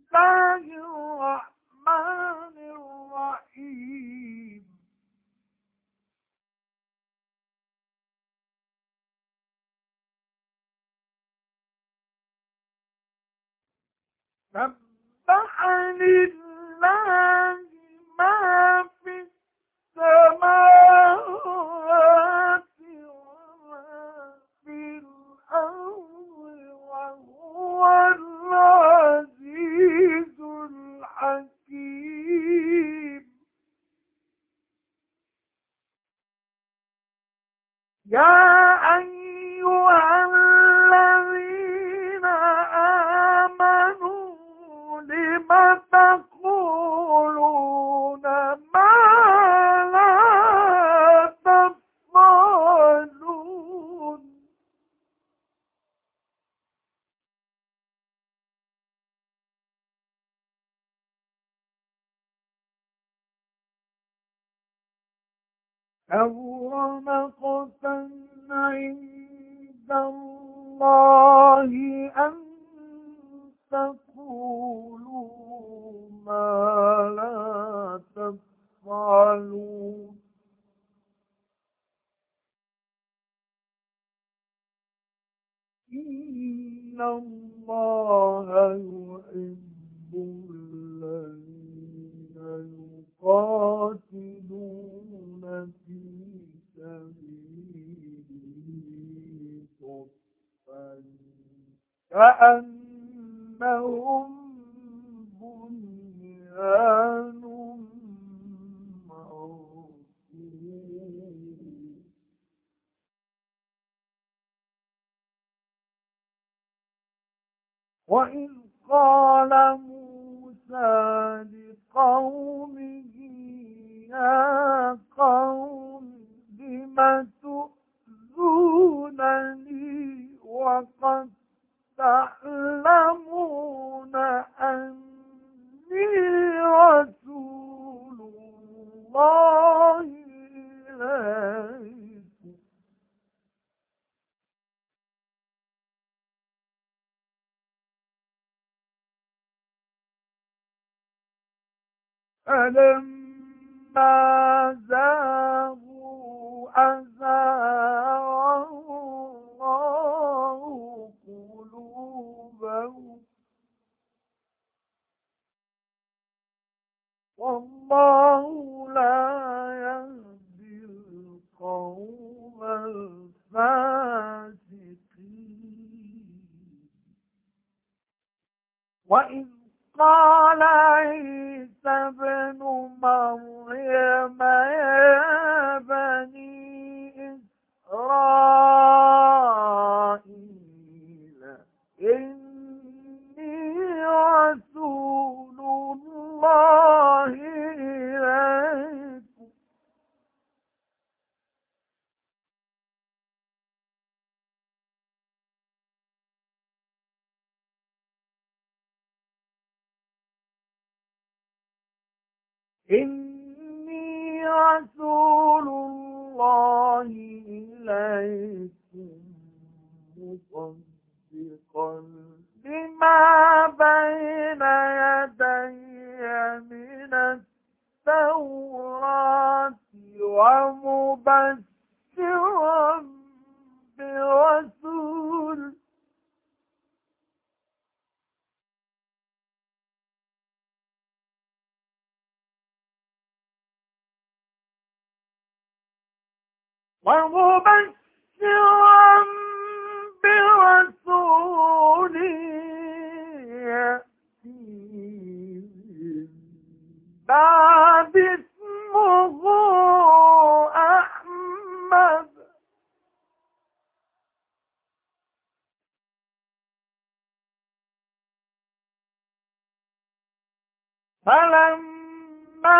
الله الرحمن الرحيم. سبح لله ما في السماوات وما في الأرض وهو العزيز الحكيم. يا أيها الذين آمنوا لم تقولون ما لا تفعلون. كبر مقتا عند الله أن تقولوا ما لا تفعلون. إن الله يحب الذين يقاتلون في سبيله صفا كأنهم بنيان مرصوص. وإذ قال موسى لقومه يا قوم لم تؤذونني وقد تعلمون أني رسول الله إليكم. فلما زاغوا أزاغ الله قلوبهم والله لا يهدي القوم الفاسقين. وإذ قال عيسى ابن مريم يا بني إسرائيل إني رسول الله إليكم إني رسول الله إليكم مصدقا لما بين يدي من التوراة ومبشرا برسول ومبشرا برسول يأتي من بعد اسمه أحمد. فلما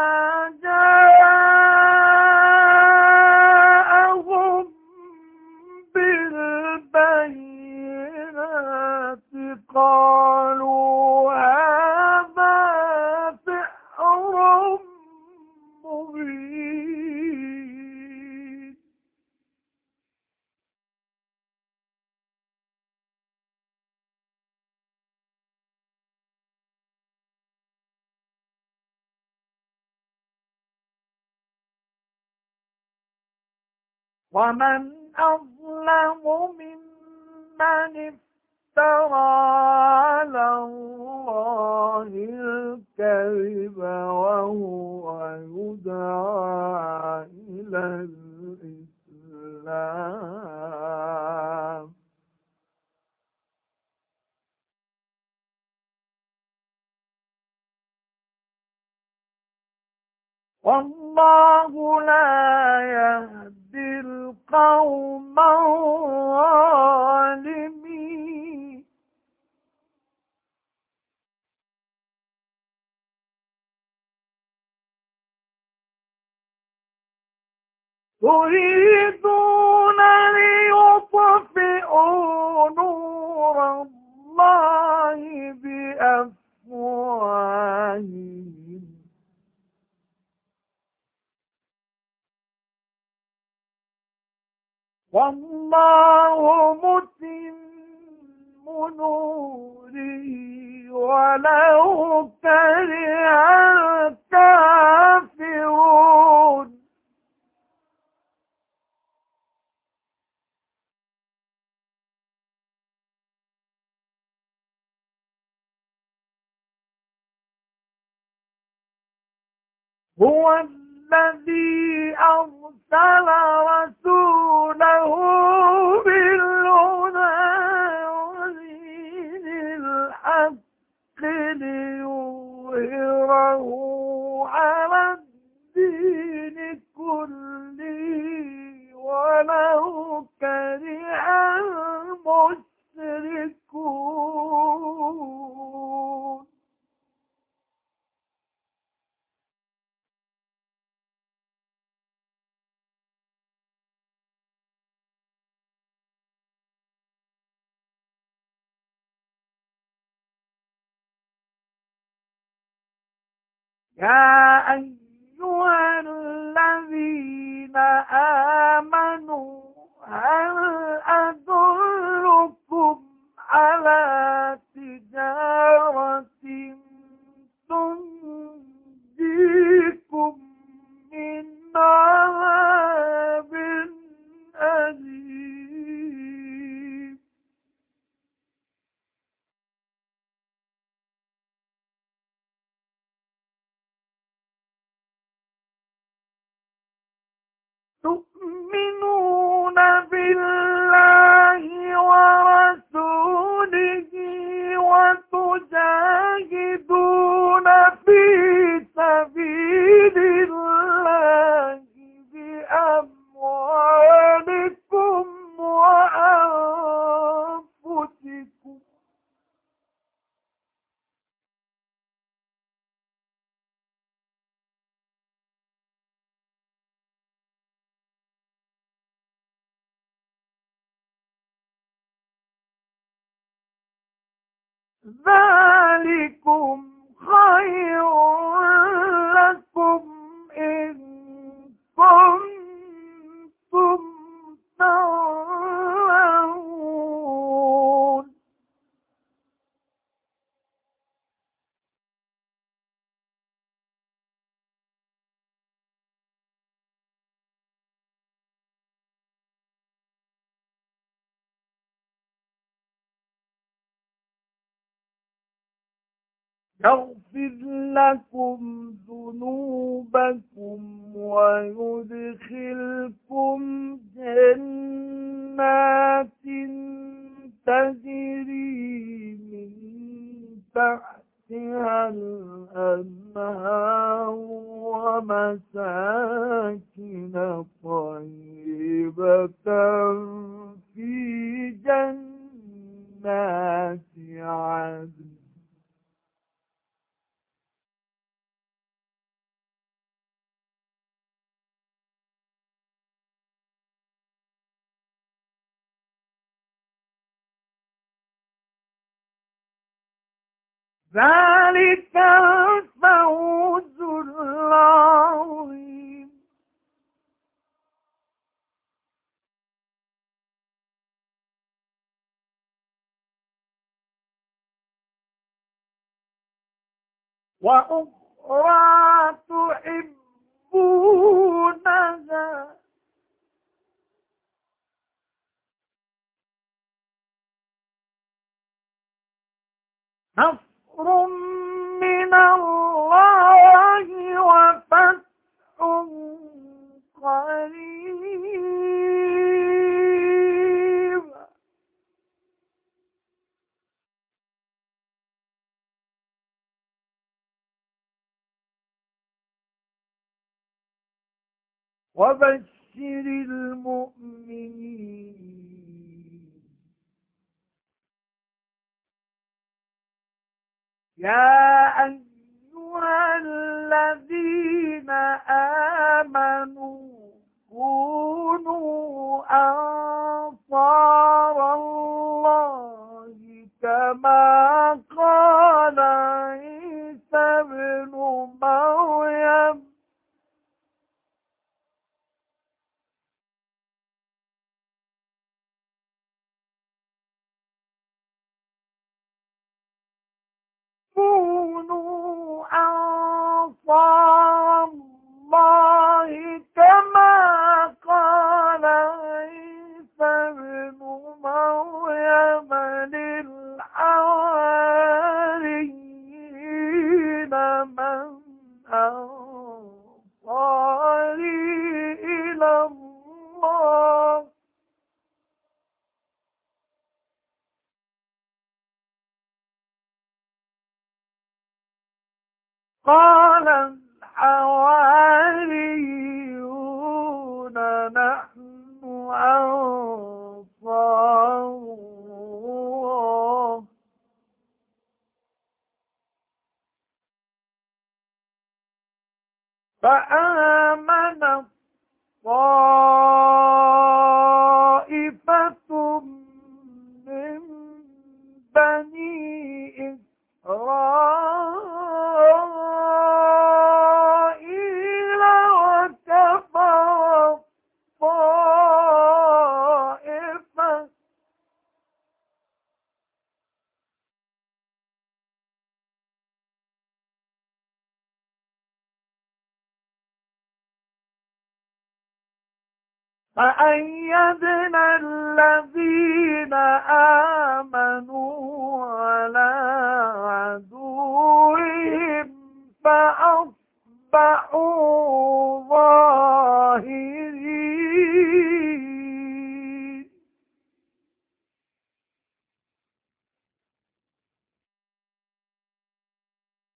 جاءهم بالبينات قالوا هذا سحر مبين. ومن أظلم ممن افترى على الله الكذب وهو يدعى إلى الإسلام. والله لا يهدي القوم الظالمين. يريدون ليطفئوا نور الله بأفواههم والله متم نوره ولو كره الكافرون. هو الذي أرسل رسوله بالهدى ودين الحق ليظهره على الدين كله ولو كره المشركون. يا أيها الذين آمنوا هل أدلكم على تجارة تنجيكم من عذاب أليم. تؤمنون بالله ورسوله وتجاهدون في سبيل الله بأموالكم وأنفسكم. ذلكم خير لكم إن كنتم تعلمون. يغفر لكم ذنوبكم ويدخلكم جنات تجري من تحتها الأنهار ومساكن طيبة في جنات عدن. ذلك الفوز العظيم. وأخرى تحبونها نصر من الله وفتح قريب. وبشر المؤمنين. يا أيها الذين آمنوا كونوا أنصار الله كما قال عيسى ابن مريم كونوا أنصار الله كما قال عيسى ابن مريم للحواريين من أنصاري إلى الله قال الحواريون نحن أنصار الله فآمن طائفة من بني إسرائيل وكفر طائفة فأيدنا الذين